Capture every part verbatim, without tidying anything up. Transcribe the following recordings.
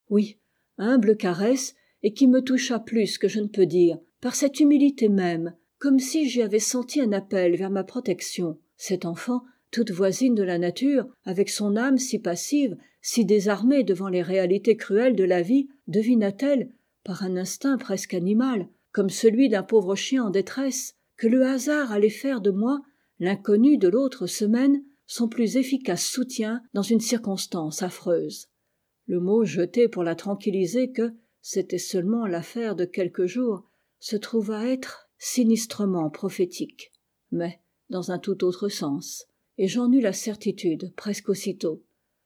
Oui, humble caresse, et qui me toucha plus que je ne peux dire, par cette humilité même, comme si j'y avais senti un appel vers ma protection. Cette enfant, toute voisine de la nature, avec son âme si passive, si désarmée devant les réalités cruelles de la vie, devina-t-elle, par un instinct presque animal, comme celui d'un pauvre chien en détresse, que le hasard allait faire de moi, l'inconnu de l'autre semaine, son plus efficace soutien dans une circonstance affreuse. Le mot jeté pour la tranquilliser que c'était seulement l'affaire de quelques jours se trouva être sinistrement prophétique, mais dans un tout autre sens, et j'en eus la certitude presque aussitôt.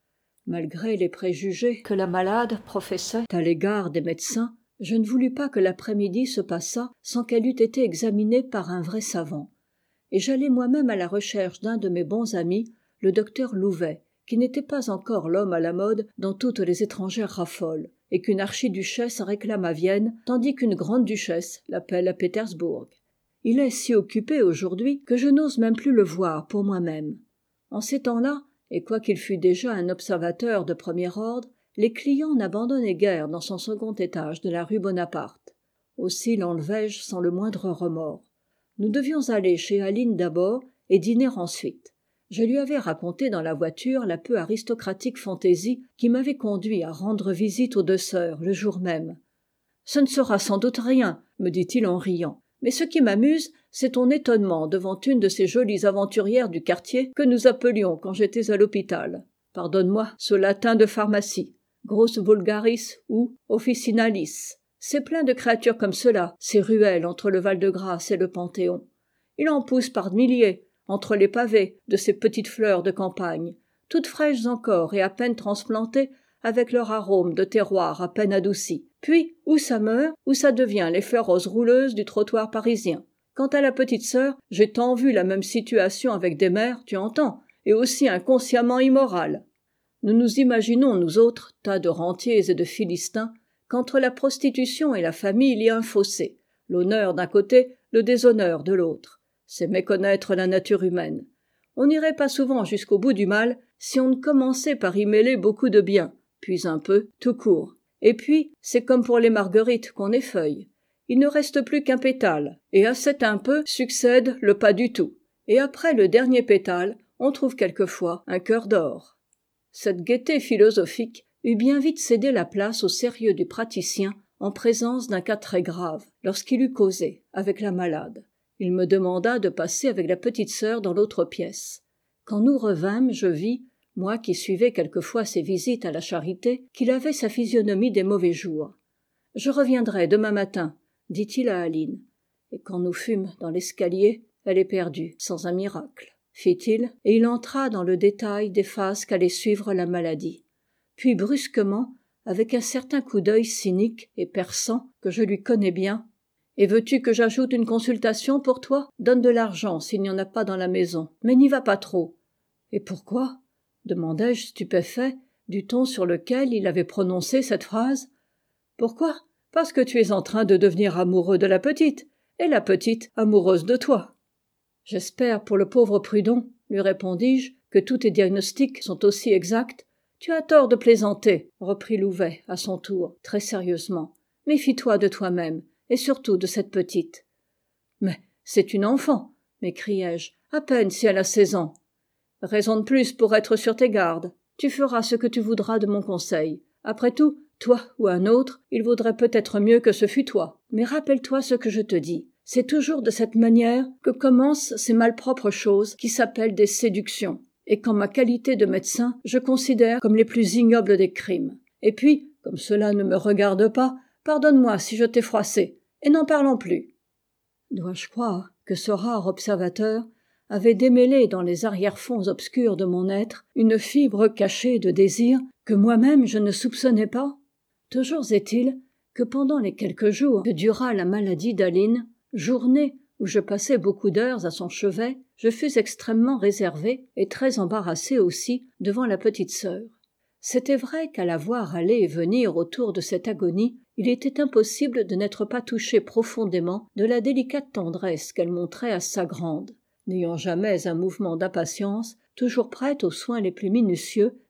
Malgré les préjugés que la malade professait à l'égard des médecins, je ne voulus pas que l'après-midi se passât sans qu'elle eût été examinée par un vrai savant, et j'allai moi-même à la recherche d'un de mes bons amis, le docteur Louvet, qui n'était pas encore l'homme à la mode dont toutes les étrangères raffolent, et qu'une archiduchesse réclame à Vienne, tandis qu'une grande duchesse l'appelle à Pétersbourg. Il est si occupé aujourd'hui que je n'ose même plus le voir pour moi-même. En ces temps-là, et quoiqu'il fût déjà un observateur de premier ordre, les clients n'abandonnaient guère dans son second étage de la rue Bonaparte. Aussi l'enlevai-je sans le moindre remords. Nous devions aller chez Aline d'abord et dîner ensuite. Je lui avais raconté dans la voiture la peu aristocratique fantaisie qui m'avait conduit à rendre visite aux deux sœurs le jour même. « Ce ne sera sans doute rien, » me dit-il en riant, « mais ce qui m'amuse, c'est ton étonnement devant une de ces jolies aventurières du quartier que nous appelions quand j'étais à l'hôpital. Pardonne-moi ce latin de pharmacie, grosse vulgaris ou officinalis. C'est plein de créatures comme cela, ces ruelles entre le Val-de-Grâce et le Panthéon. Il en pousse par milliers, entre les pavés de ces petites fleurs de campagne, toutes fraîches encore et à peine transplantées, avec leur arôme de terroir à peine adouci. Puis, ou ça meurt, ou ça devient les fleurs roses rouleuses du trottoir parisien. Quant à la petite sœur, j'ai tant vu la même situation avec des mères, tu entends, et aussi inconsciemment immorales. Nous nous imaginons, nous autres, tas de rentiers et de philistins, qu'entre la prostitution et la famille il y a un fossé, l'honneur d'un côté, le déshonneur de l'autre. C'est méconnaître la nature humaine. On n'irait pas souvent jusqu'au bout du mal si on ne commençait par y mêler beaucoup de bien, puis un peu, tout court. Et puis, c'est comme pour les marguerites qu'on effeuille. Il ne reste plus qu'un pétale, et à cet un peu succède le pas du tout. Et après le dernier pétale, on trouve quelquefois un cœur d'or. Cette gaieté philosophique eut bien vite cédé la place au sérieux du praticien en présence d'un cas très grave, lorsqu'il eut causé avec la malade. Il me demanda de passer avec la petite sœur dans l'autre pièce. Quand nous revînmes, je vis, moi qui suivais quelquefois ses visites à la Charité, qu'il avait sa physionomie des mauvais jours. « Je reviendrai demain matin, » dit-il à Aline. Et quand nous fûmes dans l'escalier, elle est perdue, sans un miracle, fit-il, et il entra dans le détail des phases qu'allait suivre la maladie. Puis brusquement, avec un certain coup d'œil cynique et perçant que je lui connais bien, « Et veux-tu que j'ajoute une consultation pour toi ? Donne de l'argent s'il n'y en a pas dans la maison, mais n'y va pas trop. » « Et pourquoi ?» demandai-je stupéfait du ton sur lequel il avait prononcé cette phrase. « Pourquoi ? Parce que tu es en train de devenir amoureux de la petite, et la petite amoureuse de toi. »« J'espère pour le pauvre Prudhon, lui répondis-je, que tous tes diagnostics sont aussi exacts. »« Tu as tort de plaisanter, » reprit Louvet à son tour, très sérieusement. « Méfie-toi de toi-même, et surtout de cette petite. »« Mais c'est une enfant, » m'écriai-je, « à peine si elle a seize ans. » Raison de plus pour être sur tes gardes. Tu feras ce que tu voudras de mon conseil. Après tout, toi ou un autre, il vaudrait peut-être mieux que ce fût toi. Mais rappelle-toi ce que je te dis. C'est toujours de cette manière que commencent ces malpropres choses qui s'appellent des séductions, et qu'en ma qualité de médecin, je considère comme les plus ignobles des crimes. Et puis, comme cela ne me regarde pas, pardonne-moi si je t'ai froissé, et n'en parlons plus. Dois-je croire que ce rare observateur avait démêlé dans les arrière-fonds obscurs de mon être une fibre cachée de désir que moi-même je ne soupçonnais pas? Toujours est-il que pendant les quelques jours que dura la maladie d'Aline, journée où je passai beaucoup d'heures à son chevet, je fus extrêmement réservé et très embarrassé aussi devant la petite sœur. C'était vrai qu'à la voir aller et venir autour de cette agonie, il était impossible de n'être pas touché profondément de la délicate tendresse qu'elle montrait à sa grande. N'ayant jamais un mouvement d'impatience, toujours prête aux soins les plus minutieux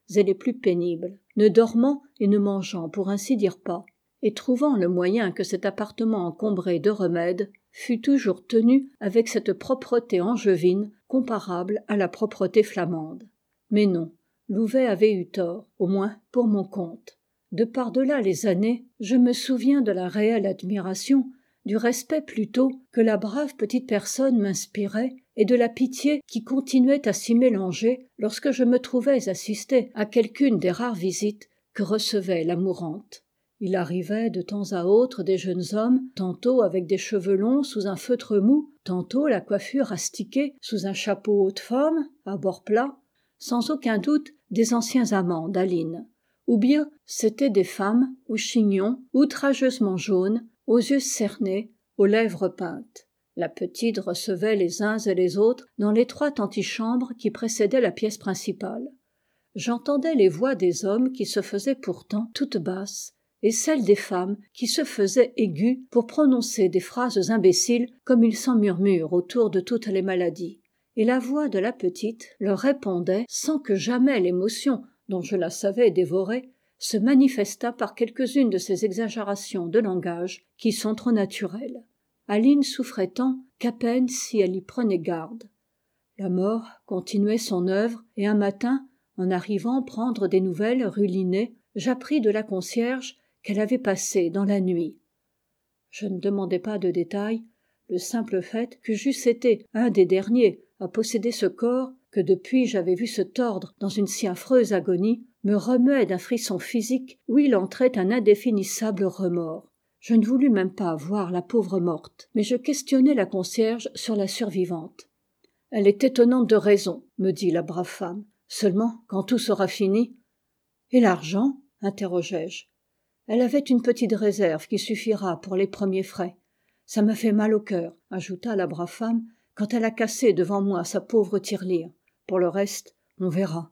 et les plus pénibles, ne dormant et ne mangeant pour ainsi dire pas, et trouvant le moyen que cet appartement encombré de remèdes fût toujours tenu avec cette propreté angevine comparable à la propreté flamande. Mais non, Louvet avait eu tort, au moins pour mon compte. De par-delà les années, je me souviens de la réelle admiration, du respect plutôt que la brave petite personne m'inspirait et de la pitié qui continuait à s'y mélanger lorsque je me trouvais assister à quelqu'une des rares visites que recevait la mourante. Il arrivait de temps à autre des jeunes hommes, tantôt avec des cheveux longs sous un feutre mou, tantôt la coiffure astiquée sous un chapeau haut de forme, à bord plat, sans aucun doute des anciens amants d'Aline. Ou bien c'étaient des femmes aux chignons outrageusement jaunes, aux yeux cernés, aux lèvres peintes. La petite recevait les uns et les autres dans l'étroite antichambre qui précédait la pièce principale. J'entendais les voix des hommes qui se faisaient pourtant toutes basses, et celles des femmes qui se faisaient aiguës pour prononcer des phrases imbéciles comme il s'en murmure autour de toutes les maladies. Et la voix de la petite leur répondait sans que jamais l'émotion, dont je la savais dévorée, se manifestât par quelques-unes de ces exagérations de langage qui sont trop naturelles. Aline souffrait tant qu'à peine si elle y prenait garde. La mort continuait son œuvre, et un matin, en arrivant prendre des nouvelles rue Linné, j'appris de la concierge qu'elle avait passé dans la nuit. Je ne demandai pas de détails, le simple fait que j'eusse été un des derniers à posséder ce corps, que depuis j'avais vu se tordre dans une si affreuse agonie, me remuait d'un frisson physique où il entrait un indéfinissable remords. Je ne voulus même pas voir la pauvre morte, mais je questionnai la concierge sur la survivante. « Elle est étonnante de raison, me dit la brave femme. Seulement, quand tout sera fini... »« Et l'argent ?» interrogeai-je. Elle avait une petite réserve qui suffira pour les premiers frais. Ça m'a fait mal au cœur, ajouta la brave femme, quand elle a cassé devant moi sa pauvre tirelire. Pour le reste, on verra.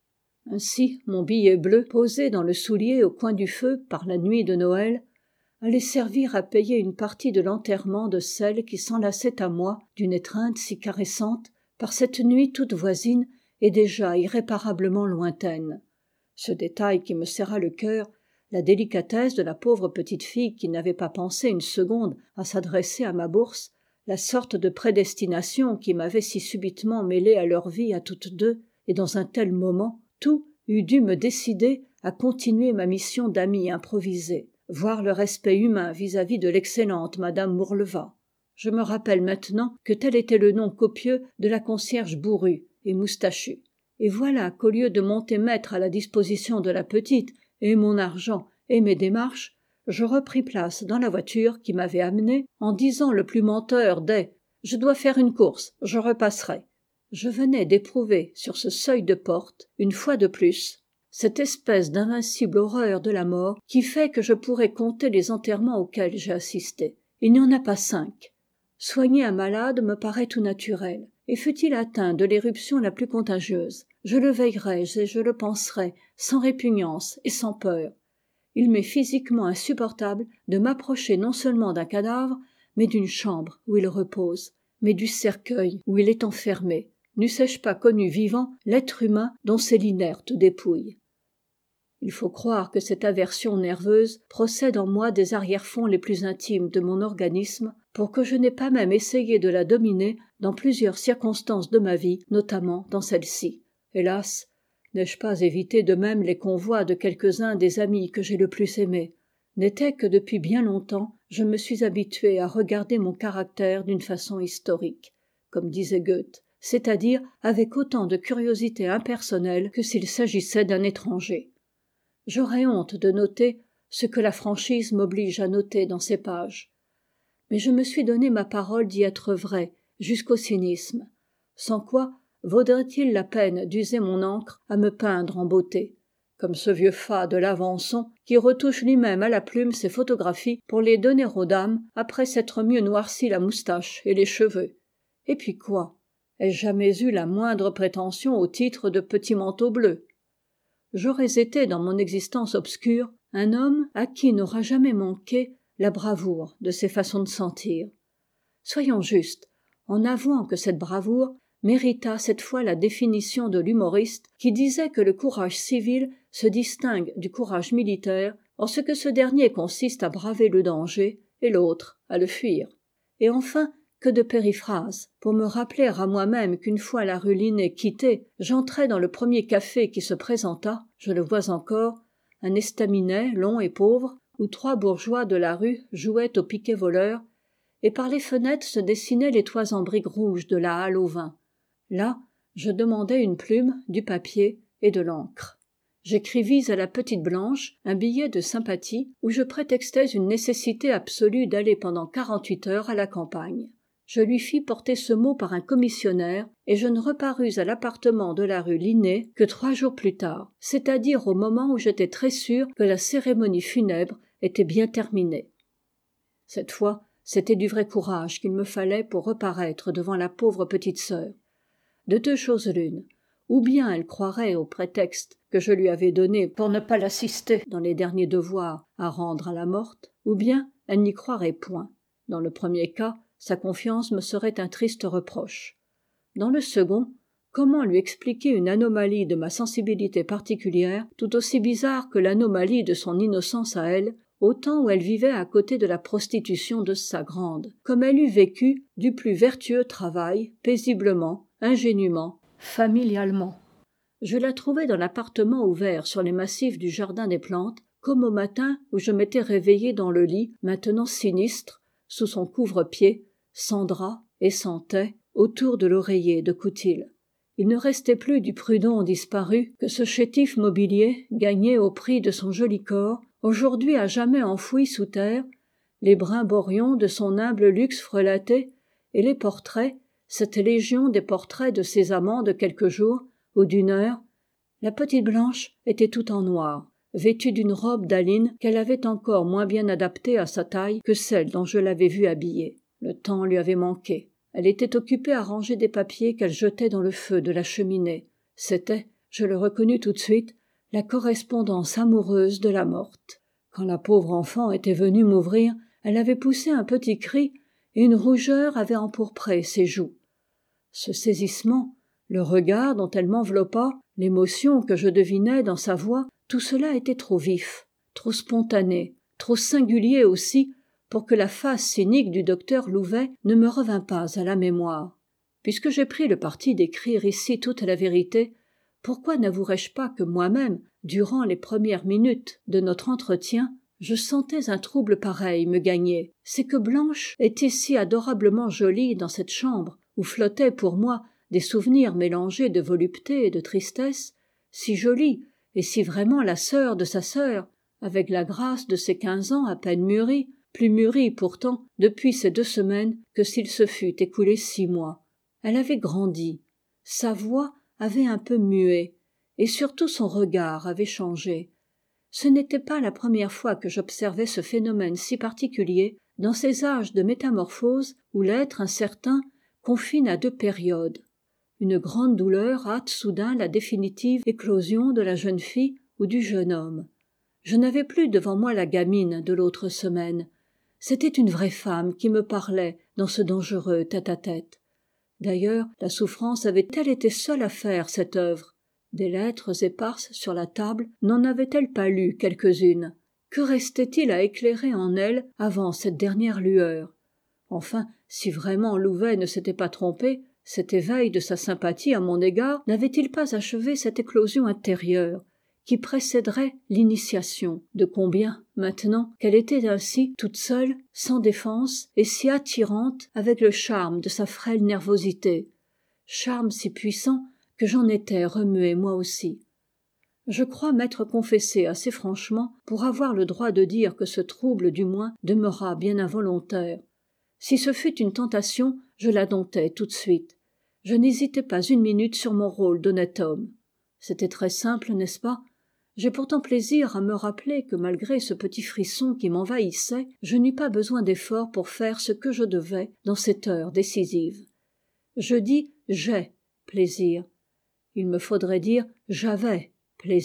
Ainsi, mon billet bleu, posé dans le soulier au coin du feu par la nuit de Noël, allait servir à payer une partie de l'enterrement de celle qui s'enlaçait à moi d'une étreinte si caressante par cette nuit toute voisine et déjà irréparablement lointaine. Ce détail qui me serra le cœur, la délicatesse de la pauvre petite fille qui n'avait pas pensé une seconde à s'adresser à ma bourse, la sorte de prédestination qui m'avait si subitement mêlé à leur vie à toutes deux, et dans un tel moment, tout eût dû me décider à continuer ma mission d'amie improvisée, voir le respect humain vis-à-vis de l'excellente madame Mourleva. Je me rappelle maintenant que tel était le nom copieux de la concierge bourrue et moustachue. Et voilà qu'au lieu de monter mettre à la disposition de la petite et mon argent et mes démarches, je repris place dans la voiture qui m'avait amené en disant le plus menteur des « Je dois faire une course, je repasserai ». Je venais d'éprouver sur ce seuil de porte, une fois de plus, cette espèce d'invincible horreur de la mort qui fait que je pourrais compter les enterrements auxquels j'ai assisté. Il n'y en a pas cinq. Soigner un malade me paraît tout naturel, et fût-il atteint de l'éruption la plus contagieuse, je le veillerais et je le penserais, sans répugnance et sans peur. Il m'est physiquement insupportable de m'approcher non seulement d'un cadavre, mais d'une chambre où il repose, mais du cercueil où il est enfermé. N'eussé-je pas connu vivant l'être humain dont c'est l'inerte dépouille. Il faut croire que cette aversion nerveuse procède en moi des arrière-fonds les plus intimes de mon organisme, pour que je n'ai pas même essayé de la dominer dans plusieurs circonstances de ma vie, notamment dans celle-ci. Hélas, n'ai-je pas évité de même les convois de quelques-uns des amis que j'ai le plus aimés? N'était que depuis bien longtemps, je me suis habitué à regarder mon caractère d'une façon historique, comme disait Goethe, c'est-à-dire avec autant de curiosité impersonnelle que s'il s'agissait d'un étranger. J'aurais honte de noter ce que la franchise m'oblige à noter dans ces pages. Mais je me suis donné ma parole d'y être vrai, jusqu'au cynisme. Sans quoi, vaudrait-il la peine d'user mon encre à me peindre en beauté, comme ce vieux fat de l'Avançon qui retouche lui-même à la plume ses photographies pour les donner aux dames après s'être mieux noirci la moustache et les cheveux. Et puis quoi? Ai-je jamais eu la moindre prétention au titre de petit manteau bleu? J'aurais été dans mon existence obscure un homme à qui n'aura jamais manqué la bravoure de ses façons de sentir. Soyons justes, en avouant que cette bravoure mérita cette fois la définition de l'humoriste qui disait que le courage civil se distingue du courage militaire en ce que ce dernier consiste à braver le danger et l'autre à le fuir. Et enfin, que de périphrases pour me rappeler à moi-même qu'une fois la rue Linné quittée, j'entrai dans le premier café qui se présenta, je le vois encore, un estaminet long et pauvre, où trois bourgeois de la rue jouaient au piquet voleur, et par les fenêtres se dessinaient les toits en briques rouges de la halle au vin. Là, je demandai une plume, du papier et de l'encre. J'écrivis à la petite Blanche un billet de sympathie où je prétextais une nécessité absolue d'aller pendant quarante-huit heures à la campagne. Je lui fis porter ce mot par un commissionnaire et je ne reparus à l'appartement de la rue Linné que trois jours plus tard, c'est-à-dire au moment où j'étais très sûr que la cérémonie funèbre était bien terminée. Cette fois, c'était du vrai courage qu'il me fallait pour reparaître devant la pauvre petite sœur. De deux choses l'une, ou bien elle croirait au prétexte que je lui avais donné pour ne pas l'assister dans les derniers devoirs à rendre à la morte, ou bien elle n'y croirait point. Dans le premier cas, sa confiance me serait un triste reproche. Dans le second, comment lui expliquer une anomalie de ma sensibilité particulière, tout aussi bizarre que l'anomalie de son innocence à elle, au temps où elle vivait à côté de la prostitution de sa grande, comme elle eût vécu du plus vertueux travail, paisiblement, ingénument, familialement. Je la trouvai dans l'appartement ouvert sur les massifs du jardin des plantes, comme au matin où je m'étais réveillé dans le lit, maintenant sinistre, sous son couvre-pied, sans drap et sans taie, autour de l'oreiller de coutil. Il ne restait plus du Prudhon disparu que ce chétif mobilier gagné au prix de son joli corps, aujourd'hui à jamais enfoui sous terre, les brimborions de son humble luxe frelaté, et les portraits, cette légion des portraits de ses amants de quelques jours, ou d'une heure. La petite Blanche était tout en noir, vêtue d'une robe d'aline qu'elle avait encore moins bien adaptée à sa taille que celle dont je l'avais vue habillée. Le temps lui avait manqué. Elle était occupée à ranger des papiers qu'elle jetait dans le feu de la cheminée. C'était, je le reconnus tout de suite, la correspondance amoureuse de la morte. Quand la pauvre enfant était venue m'ouvrir, elle avait poussé un petit cri et une rougeur avait empourpré ses joues. Ce saisissement, le regard dont elle m'enveloppa, l'émotion que je devinais dans sa voix, tout cela était trop vif, trop spontané, trop singulier aussi, pour que la face cynique du docteur Louvet ne me revînt pas à la mémoire. Puisque j'ai pris le parti d'écrire ici toute la vérité, pourquoi n'avouerais-je pas que moi-même, durant les premières minutes de notre entretien, je sentais un trouble pareil me gagner. C'est que Blanche était si adorablement jolie dans cette chambre, où flottaient pour moi des souvenirs mélangés de volupté et de tristesse, si jolie et si vraiment la sœur de sa sœur, avec la grâce de ses quinze ans à peine mûris, plus mûris pourtant depuis ces deux semaines que s'il se fût écoulé six mois. Elle avait grandi, sa voix avait un peu mué, et surtout son regard avait changé. Ce n'était pas la première fois que j'observais ce phénomène si particulier dans ces âges de métamorphose où l'être incertain confine à deux périodes. Une grande douleur hâte soudain la définitive éclosion de la jeune fille ou du jeune homme. Je n'avais plus devant moi la gamine de l'autre semaine. C'était une vraie femme qui me parlait dans ce dangereux tête-à-tête. D'ailleurs, la souffrance avait-elle été seule à faire cette œuvre? Des lettres éparses sur la table n'en avait-elle pas lu quelques-unes? Que restait-il à éclairer en elle avant cette dernière lueur? Enfin, si vraiment Louvet ne s'était pas trompé, cet éveil de sa sympathie à mon égard n'avait-il pas achevé cette éclosion intérieure qui précéderait l'initiation, de combien, maintenant, qu'elle était ainsi, toute seule, sans défense, et si attirante avec le charme de sa frêle nervosité, charme si puissant que j'en étais remué moi aussi. Je crois m'être confessé assez franchement pour avoir le droit de dire que ce trouble du moins demeura bien involontaire. Si ce fut une tentation, je la domptai tout de suite. Je n'hésitai pas une minute sur mon rôle d'honnête homme. C'était très simple, n'est-ce pas? J'ai pourtant plaisir à me rappeler que malgré ce petit frisson qui m'envahissait, je n'eus pas besoin d'effort pour faire ce que je devais dans cette heure décisive. Je dis « j'ai plaisir ». Il me faudrait dire « j'avais plaisir ».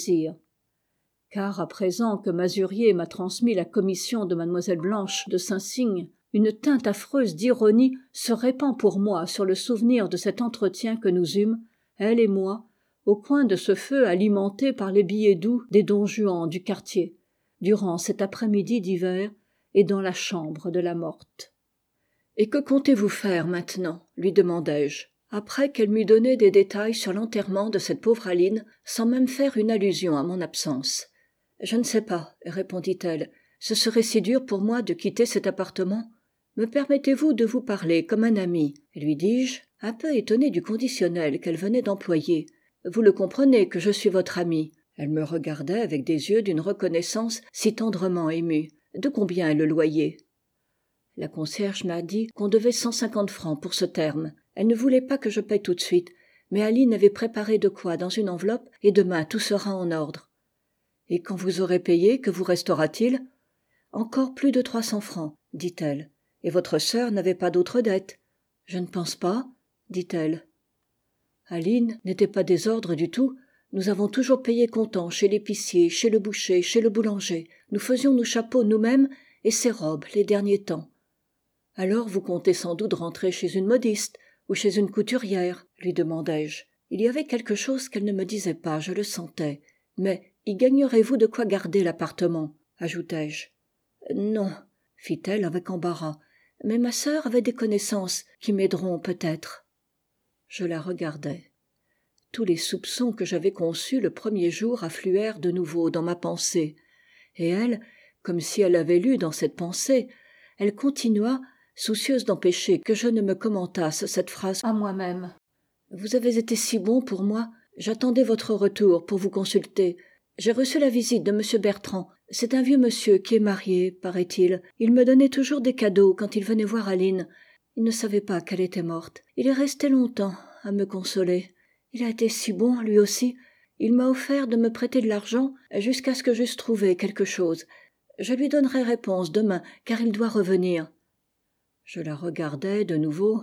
Car à présent que Mazurier m'a transmis la commission de mademoiselle Blanche de Saint-Cygne, une teinte affreuse d'ironie se répand pour moi sur le souvenir de cet entretien que nous eûmes, elle et moi, au coin de ce feu alimenté par les billets doux des don juan du quartier, durant cet après-midi d'hiver et dans la chambre de la morte. « Et que comptez-vous faire maintenant ?» lui demandai-je, après qu'elle m'eut donné des détails sur l'enterrement de cette pauvre Aline, sans même faire une allusion à mon absence. « Je ne sais pas, » répondit-elle, « ce serait si dur pour moi de quitter cet appartement. Me permettez-vous de vous parler comme un ami ?» lui dis-je, un peu étonné du conditionnel qu'elle venait d'employer. « Vous le comprenez que je suis votre ami. » Elle me regardait avec des yeux d'une reconnaissance si tendrement émue. « De combien est le loyer ?» La concierge m'a dit qu'on devait cent cinquante francs pour ce terme. Elle ne voulait pas que je paie tout de suite, mais Aline avait préparé de quoi dans une enveloppe et demain tout sera en ordre. « Et quand vous aurez payé, que vous restera-t-il ?»« Encore plus de trois cents francs, » dit-elle. « Et votre sœur n'avait pas d'autres dettes ?»« Je ne pense pas, » dit-elle. Aline n'était pas désordre du tout. Nous avons toujours payé comptant chez l'épicier, chez le boucher, chez le boulanger. Nous faisions nos chapeaux nous-mêmes et ses robes les derniers temps. « Alors vous comptez sans doute rentrer chez une modiste ou chez une couturière ?» lui demandai-je. Il y avait quelque chose qu'elle ne me disait pas, je le sentais. « Mais y gagnerez-vous de quoi garder l'appartement ?» ajoutai-je. « Non, » fit-elle avec embarras, « mais ma sœur avait des connaissances qui m'aideront peut-être. » Je la regardai. Tous les soupçons que j'avais conçus le premier jour affluèrent de nouveau dans ma pensée. Et elle, comme si elle avait lu dans cette pensée, elle continua, soucieuse d'empêcher que je ne me commentasse cette phrase à moi-même. « Vous avez été si bon pour moi, j'attendais votre retour pour vous consulter. J'ai reçu la visite de M. Bertrand. C'est un vieux monsieur qui est marié, paraît-il. Il me donnait toujours des cadeaux quand il venait voir Aline. Il ne savait pas qu'elle était morte. Il est resté longtemps à me consoler. Il a été si bon, lui aussi. Il m'a offert de me prêter de l'argent jusqu'à ce que j'eusse trouvé quelque chose. Je lui donnerai réponse demain, car il doit revenir. » Je la regardai de nouveau.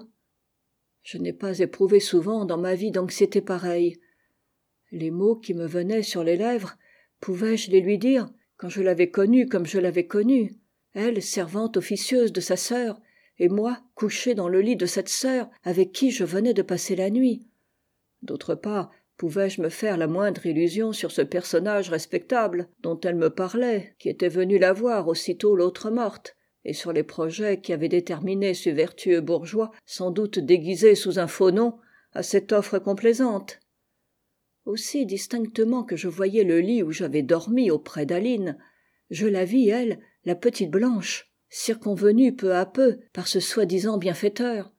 Je n'ai pas éprouvé souvent dans ma vie d'anxiété pareille. Les mots qui me venaient sur les lèvres, pouvais-je les lui dire, quand je l'avais connue comme je l'avais connue, elle, servante officieuse de sa sœur, et moi, couché dans le lit de cette sœur avec qui je venais de passer la nuit. D'autre part, pouvais-je me faire la moindre illusion sur ce personnage respectable dont elle me parlait, qui était venu la voir aussitôt l'autre morte, et sur les projets qui avaient déterminé ce vertueux bourgeois, sans doute déguisé sous un faux nom, à cette offre complaisante. Aussi distinctement que je voyais le lit où j'avais dormi auprès d'Aline, je la vis, elle, la petite Blanche, circonvenue peu à peu par ce soi-disant bienfaiteur.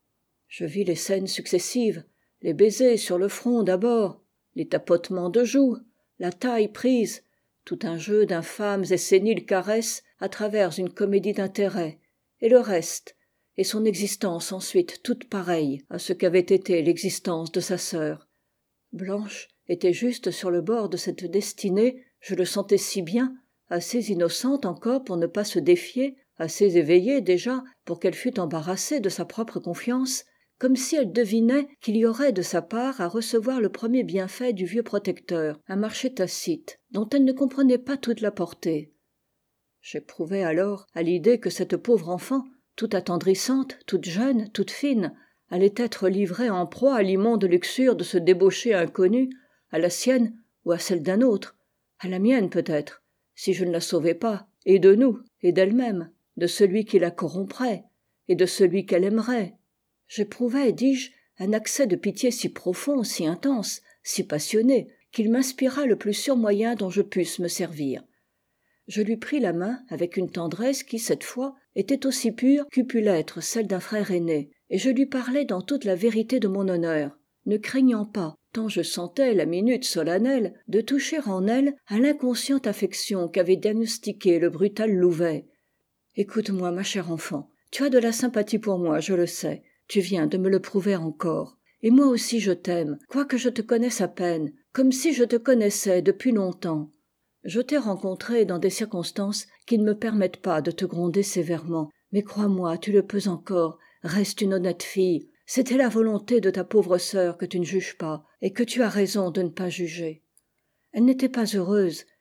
Je vis les scènes successives, les baisers sur le front d'abord, les tapotements de joues, la taille prise, tout un jeu d'infâmes et séniles caresses à travers une comédie d'intérêt, et le reste, et son existence ensuite toute pareille à ce qu'avait été l'existence de sa sœur. Blanche était juste sur le bord de cette destinée, je le sentais si bien, assez innocente encore pour ne pas se défier, assez éveillée déjà pour qu'elle fût embarrassée de sa propre confiance, comme si elle devinait qu'il y aurait de sa part à recevoir le premier bienfait du vieux protecteur, un marché tacite, dont elle ne comprenait pas toute la portée. J'éprouvais alors à l'idée que cette pauvre enfant, toute attendrissante, toute jeune, toute fine, allait être livrée en proie à l'immonde luxure de ce débauché inconnu, à la sienne ou à celle d'un autre, à la mienne peut-être, si je ne la sauvais pas, et de nous, et d'elle-même, de celui qui la corromprait, et de celui qu'elle aimerait. J'éprouvais, dis-je, un accès de pitié si profond, si intense, si passionné, qu'il m'inspira le plus sûr moyen dont je pusse me servir. Je lui pris la main avec une tendresse qui, cette fois, était aussi pure qu'eût pu l'être celle d'un frère aîné, et je lui parlai dans toute la vérité de mon honneur, ne craignant pas, tant je sentais la minute solennelle, de toucher en elle à l'inconsciente affection qu'avait diagnostiquée le brutal Louvet. « Écoute-moi, ma chère enfant, tu as de la sympathie pour moi, je le sais. Tu viens de me le prouver encore. Et moi aussi je t'aime, quoique je te connaisse à peine, comme si je te connaissais depuis longtemps. Je t'ai rencontré dans des circonstances qui ne me permettent pas de te gronder sévèrement, mais crois-moi, tu le peux encore, reste une honnête fille. C'était la volonté de ta pauvre sœur que tu ne juges pas, et que tu as raison de ne pas juger. Elle n'était pas heureuse,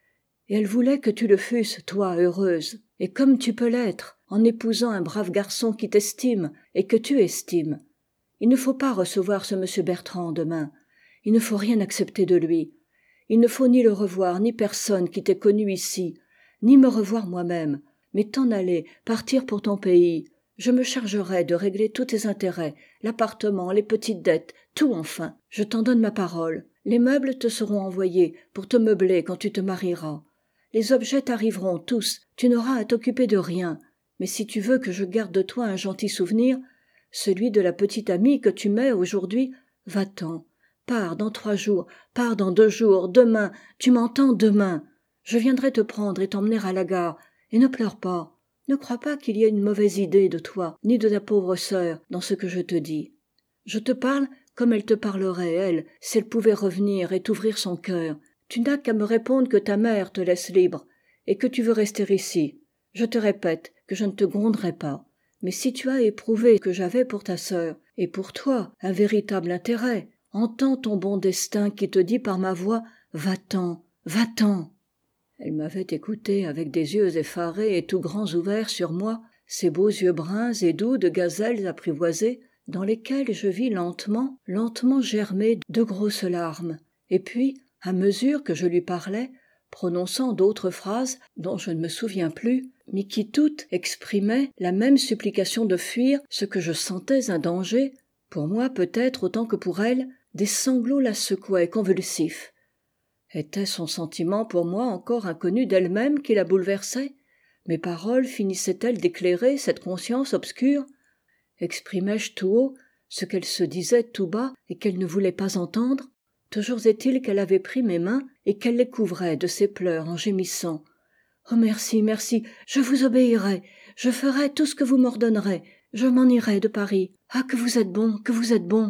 et elle voulait que tu le fusses, toi, heureuse. Et comme tu peux l'être, en épousant un brave garçon qui t'estime et que tu estimes. Il ne faut pas recevoir ce monsieur Bertrand demain. Il ne faut rien accepter de lui. Il ne faut ni le revoir, ni personne qui t'ait connu ici, ni me revoir moi-même, mais t'en aller, partir pour ton pays. Je me chargerai de régler tous tes intérêts, l'appartement, les petites dettes, tout enfin. Je t'en donne ma parole. Les meubles te seront envoyés pour te meubler quand tu te marieras. Les objets t'arriveront tous, tu n'auras à t'occuper de rien. Mais si tu veux que je garde de toi un gentil souvenir, celui de la petite amie que tu m'es aujourd'hui, va-t'en. Pars dans trois jours, pars dans deux jours, demain, tu m'entends, demain. Je viendrai te prendre et t'emmener à la gare, et ne pleure pas. Ne crois pas qu'il y ait une mauvaise idée de toi, ni de ta pauvre sœur, dans ce que je te dis. Je te parle comme elle te parlerait, elle, si elle pouvait revenir et t'ouvrir son cœur. Tu n'as qu'à me répondre que ta mère te laisse libre, et que tu veux rester ici. Je te répète que je ne te gronderai pas. Mais si tu as éprouvé que j'avais pour ta sœur, et pour toi, un véritable intérêt, entends ton bon destin qui te dit par ma voix « Va-t'en, va-t'en ». Elle m'avait écouté avec des yeux effarés et tout grands ouverts sur moi, ces beaux yeux bruns et doux de gazelles apprivoisées, dans lesquels je vis lentement, lentement germer de grosses larmes. Et puis, à mesure que je lui parlais, prononçant d'autres phrases dont je ne me souviens plus, mais qui toutes exprimaient la même supplication de fuir ce que je sentais un danger, pour moi peut-être autant que pour elle, des sanglots la secouaient convulsifs. Était son sentiment pour moi encore inconnu d'elle-même qui la bouleversait? Mes paroles finissaient-elles d'éclairer cette conscience obscure? Exprimais-je tout haut ce qu'elle se disait tout bas et qu'elle ne voulait pas entendre? Toujours est-il qu'elle avait pris mes mains et qu'elle les couvrait de ses pleurs en gémissant. « Oh merci, merci, je vous obéirai, je ferai tout ce que vous m'ordonnerez, je m'en irai de Paris. Ah, que vous êtes bon, que vous êtes bon !»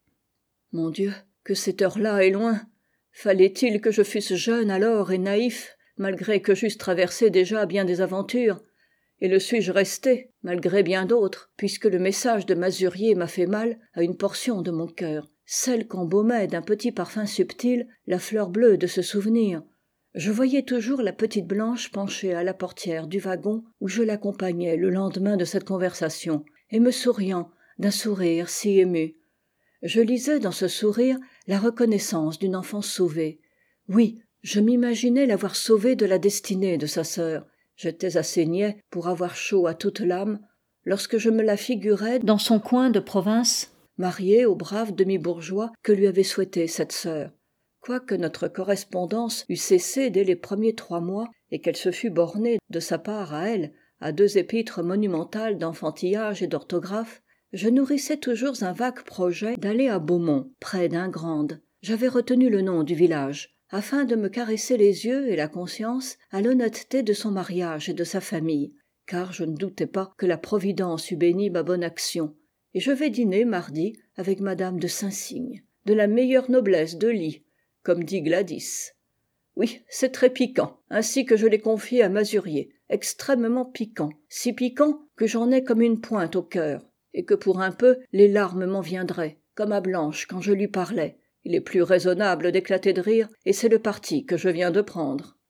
Mon Dieu, que cette heure-là est loin! Fallait-il que je fusse jeune alors et naïf, malgré que j'eusse traversé déjà bien des aventures? Et le suis-je resté, malgré bien d'autres, puisque le message de Masurier m'a fait mal à une portion de mon cœur, celle qu'embaumait d'un petit parfum subtil la fleur bleue de ce souvenir. Je voyais toujours la petite Blanche penchée à la portière du wagon où je l'accompagnais le lendemain de cette conversation, et me souriant d'un sourire si ému. Je lisais dans ce sourire la reconnaissance d'une enfant sauvée. Oui, je m'imaginais l'avoir sauvée de la destinée de sa sœur. J'étais assez niais pour avoir chaud à toute l'âme lorsque je me la figurais dans son coin de province, mariée au brave demi-bourgeois que lui avait souhaité cette sœur. Quoique notre correspondance eût cessé dès les premiers trois mois et qu'elle se fût bornée de sa part à elle à deux épîtres monumentales d'enfantillage et d'orthographe, je nourrissais toujours un vague projet d'aller à Beaumont, près d'Ingrande. J'avais retenu le nom du village, afin de me caresser les yeux et la conscience à l'honnêteté de son mariage et de sa famille, car je ne doutais pas que la Providence eût béni ma bonne action. Et je vais dîner mardi avec madame de Saint-Cygne, de la meilleure noblesse de lit, comme dit Gladys. Oui, c'est très piquant, ainsi que je l'ai confié à Masurier, extrêmement piquant, si piquant que j'en ai comme une pointe au cœur, et que pour un peu les larmes m'en viendraient, comme à Blanche quand je lui parlais. Il est plus raisonnable d'éclater de rire, et c'est le parti que je viens de prendre.